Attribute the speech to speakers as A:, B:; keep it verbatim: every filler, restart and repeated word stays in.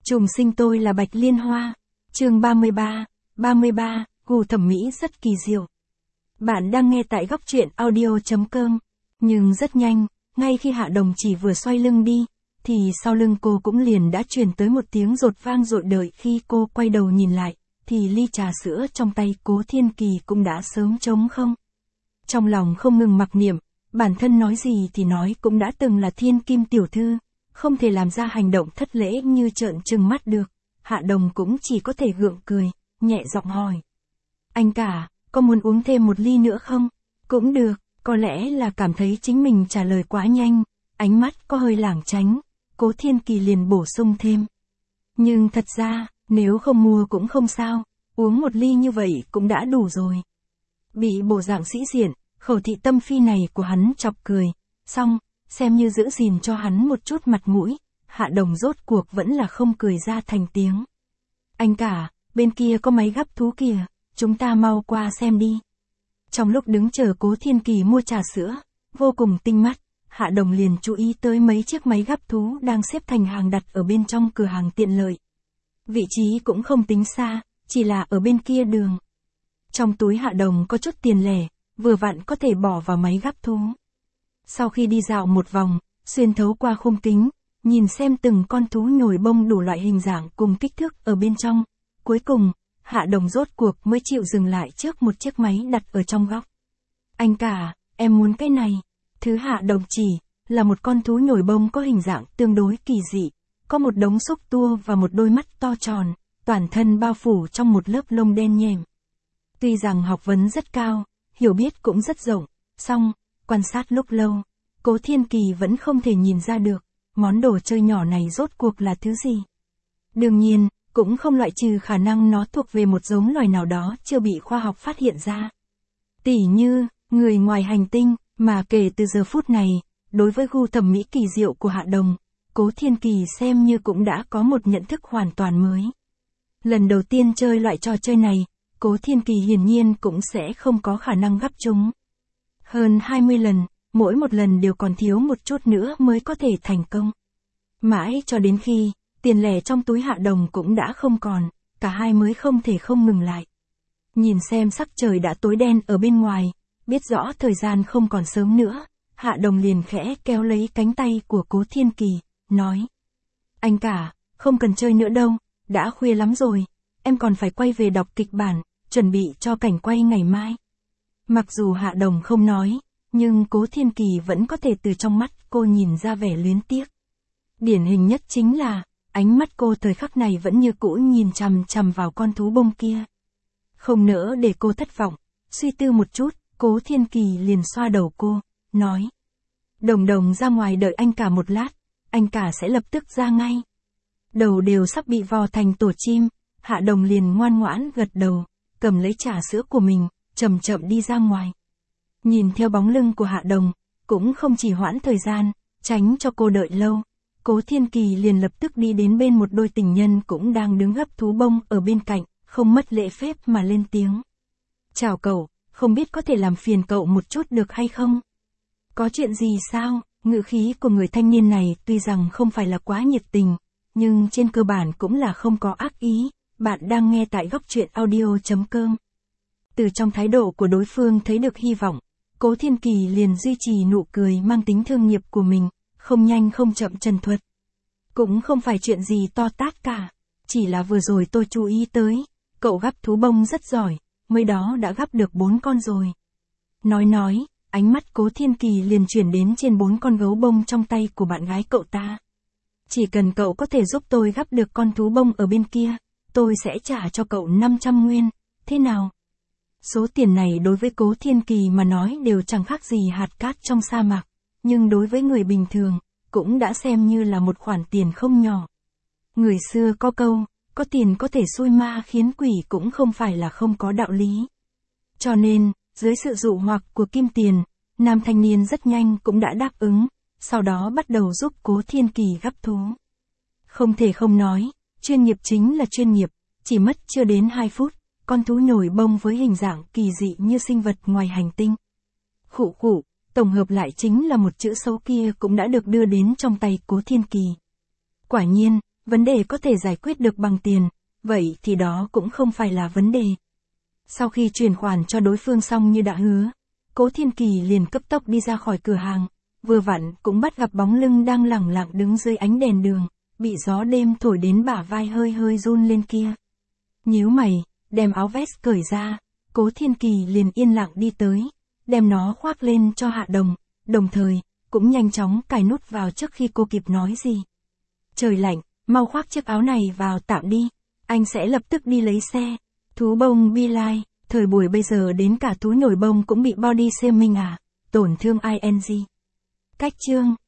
A: Trùng sinh tôi là Bạch Liên Hoa. Chương ba mươi ba, ba mươi ba, gu thẩm mỹ rất kỳ diệu. Bạn đang nghe tại góc truyện audio chấm com. Nhưng rất nhanh, ngay khi Hạ Đồng chỉ vừa xoay lưng đi, thì sau lưng cô cũng liền đã truyền tới một tiếng rột vang rội đợi khi cô quay đầu nhìn lại, thì ly trà sữa trong tay Cố Thiên Kỳ cũng đã sớm trống không. Trong lòng không ngừng mặc niệm, bản thân nói gì thì nói cũng đã từng là thiên kim tiểu thư, không thể làm ra hành động thất lễ như trợn trừng mắt được. Hạ Đồng cũng chỉ có thể gượng cười, nhẹ giọng hỏi. Anh cả, có muốn uống thêm một ly nữa không? Cũng được, có lẽ là cảm thấy chính mình trả lời quá nhanh, ánh mắt có hơi lảng tránh, Cố Thiên Kỳ liền bổ sung thêm. Nhưng thật ra, nếu không mua cũng không sao, uống một ly như vậy cũng đã đủ rồi. Bị bộ dạng sĩ diện, khẩu thị tâm phi này của hắn chọc cười, xong, xem như giữ gìn cho hắn một chút mặt mũi, Hạ Đồng rốt cuộc vẫn là không cười ra thành tiếng. Anh cả, bên kia có máy gắp thú kìa, chúng ta mau qua xem đi. Trong lúc đứng chờ Cố Thiên Kỳ mua trà sữa, vô cùng tinh mắt, Hạ Đồng liền chú ý tới mấy chiếc máy gắp thú đang xếp thành hàng đặt ở bên trong cửa hàng tiện lợi. Vị trí cũng không tính xa, chỉ là ở bên kia đường. Trong túi Hạ Đồng có chút tiền lẻ, vừa vặn có thể bỏ vào máy gắp thú. Sau khi đi dạo một vòng, xuyên thấu qua khung kính, nhìn xem từng con thú nhồi bông đủ loại hình dạng cùng kích thước ở bên trong, cuối cùng, Hạ Đồng rốt cuộc mới chịu dừng lại trước một chiếc máy đặt ở trong góc. Anh cả, em muốn cái này. Thứ Hạ Đồng chỉ, là một con thú nhồi bông có hình dạng tương đối kỳ dị, có một đống xúc tua và một đôi mắt to tròn, toàn thân bao phủ trong một lớp lông đen nhèm. Tuy rằng học vấn rất cao, hiểu biết cũng rất rộng, song, quan sát lúc lâu, Cố Thiên Kỳ vẫn không thể nhìn ra được, món đồ chơi nhỏ này rốt cuộc là thứ gì. Đương nhiên, cũng không loại trừ khả năng nó thuộc về một giống loài nào đó chưa bị khoa học phát hiện ra. Tỉ như, người ngoài hành tinh, mà kể từ giờ phút này, đối với gu thẩm mỹ kỳ diệu của Hạ Đồng, Cố Thiên Kỳ xem như cũng đã có một nhận thức hoàn toàn mới. Lần đầu tiên chơi loại trò chơi này, Cố Thiên Kỳ hiển nhiên cũng sẽ không có khả năng gắp chúng. Hơn hai mươi lần, mỗi một lần đều còn thiếu một chút nữa mới có thể thành công. Mãi cho đến khi, tiền lẻ trong túi Hạ Đồng cũng đã không còn, cả hai mới không thể không ngừng lại. Nhìn xem sắc trời đã tối đen ở bên ngoài, biết rõ thời gian không còn sớm nữa, Hạ Đồng liền khẽ kéo lấy cánh tay của Cố Thiên Kỳ, nói. Anh cả, không cần chơi nữa đâu, đã khuya lắm rồi, em còn phải quay về đọc kịch bản, chuẩn bị cho cảnh quay ngày mai. Mặc dù Hạ Đồng không nói, nhưng Cố Thiên Kỳ vẫn có thể từ trong mắt cô nhìn ra vẻ luyến tiếc. Điển hình nhất chính là, ánh mắt cô thời khắc này vẫn như cũ nhìn chằm chằm vào con thú bông kia. Không nỡ để cô thất vọng, suy tư một chút, Cố Thiên Kỳ liền xoa đầu cô, nói. Đồng Đồng ra ngoài đợi anh cả một lát, anh cả sẽ lập tức ra ngay. Đầu đều sắp bị vò thành tổ chim, Hạ Đồng liền ngoan ngoãn gật đầu, cầm lấy trà sữa của mình, chậm chậm đi ra ngoài. Nhìn theo bóng lưng của Hạ Đồng, cũng không chỉ hoãn thời gian, tránh cho cô đợi lâu. Cố Thiên Kỳ liền lập tức đi đến bên một đôi tình nhân cũng đang đứng gấp thú bông ở bên cạnh, không mất lễ phép mà lên tiếng. Chào cậu, không biết có thể làm phiền cậu một chút được hay không? Có chuyện gì sao? Ngữ khí của người thanh niên này tuy rằng không phải là quá nhiệt tình, nhưng trên cơ bản cũng là không có ác ý. Bạn đang nghe tại góc truyện audio chấm com. Từ trong thái độ của đối phương thấy được hy vọng, Cố Thiên Kỳ liền duy trì nụ cười mang tính thương nghiệp của mình, không nhanh không chậm trần thuật. Cũng không phải chuyện gì to tát cả, chỉ là vừa rồi tôi chú ý tới, cậu gắp thú bông rất giỏi, mới đó đã gắp được bốn con rồi. Nói nói, ánh mắt Cố Thiên Kỳ liền chuyển đến trên bốn con gấu bông trong tay của bạn gái cậu ta. Chỉ cần cậu có thể giúp tôi gắp được con thú bông ở bên kia, tôi sẽ trả cho cậu năm trăm nguyên, thế nào? Số tiền này đối với Cố Thiên Kỳ mà nói đều chẳng khác gì hạt cát trong sa mạc, nhưng đối với người bình thường, cũng đã xem như là một khoản tiền không nhỏ. Người xưa có câu, có tiền có thể xui ma khiến quỷ cũng không phải là không có đạo lý. Cho nên, dưới sự dụ hoặc của kim tiền, nam thanh niên rất nhanh cũng đã đáp ứng, sau đó bắt đầu giúp Cố Thiên Kỳ gắp thú. Không thể không nói, chuyên nghiệp chính là chuyên nghiệp, chỉ mất chưa đến hai phút, con thú nhồi bông với hình dạng kỳ dị như sinh vật ngoài hành tinh. Khụ khụ, tổng hợp lại chính là một chữ xấu kia cũng đã được đưa đến trong tay Cố Thiên Kỳ. Quả nhiên, vấn đề có thể giải quyết được bằng tiền, vậy thì đó cũng không phải là vấn đề. Sau khi chuyển khoản cho đối phương xong như đã hứa, Cố Thiên Kỳ liền cấp tốc đi ra khỏi cửa hàng, vừa vặn cũng bắt gặp bóng lưng đang lẳng lặng đứng dưới ánh đèn đường, bị gió đêm thổi đến bả vai hơi hơi run lên kia. Nhíu mày, đem áo vest cởi ra, Cố Thiên Kỳ liền yên lặng đi tới, đem nó khoác lên cho Hạ Đồng, đồng thời, cũng nhanh chóng cài nút vào trước khi cô kịp nói gì. Trời lạnh, mau khoác chiếc áo này vào tạm đi, anh sẽ lập tức đi lấy xe. Thú bông Be Live, thời buổi bây giờ đến cả thú nhồi bông cũng bị body shaming à, tổn thương ing. Cách chương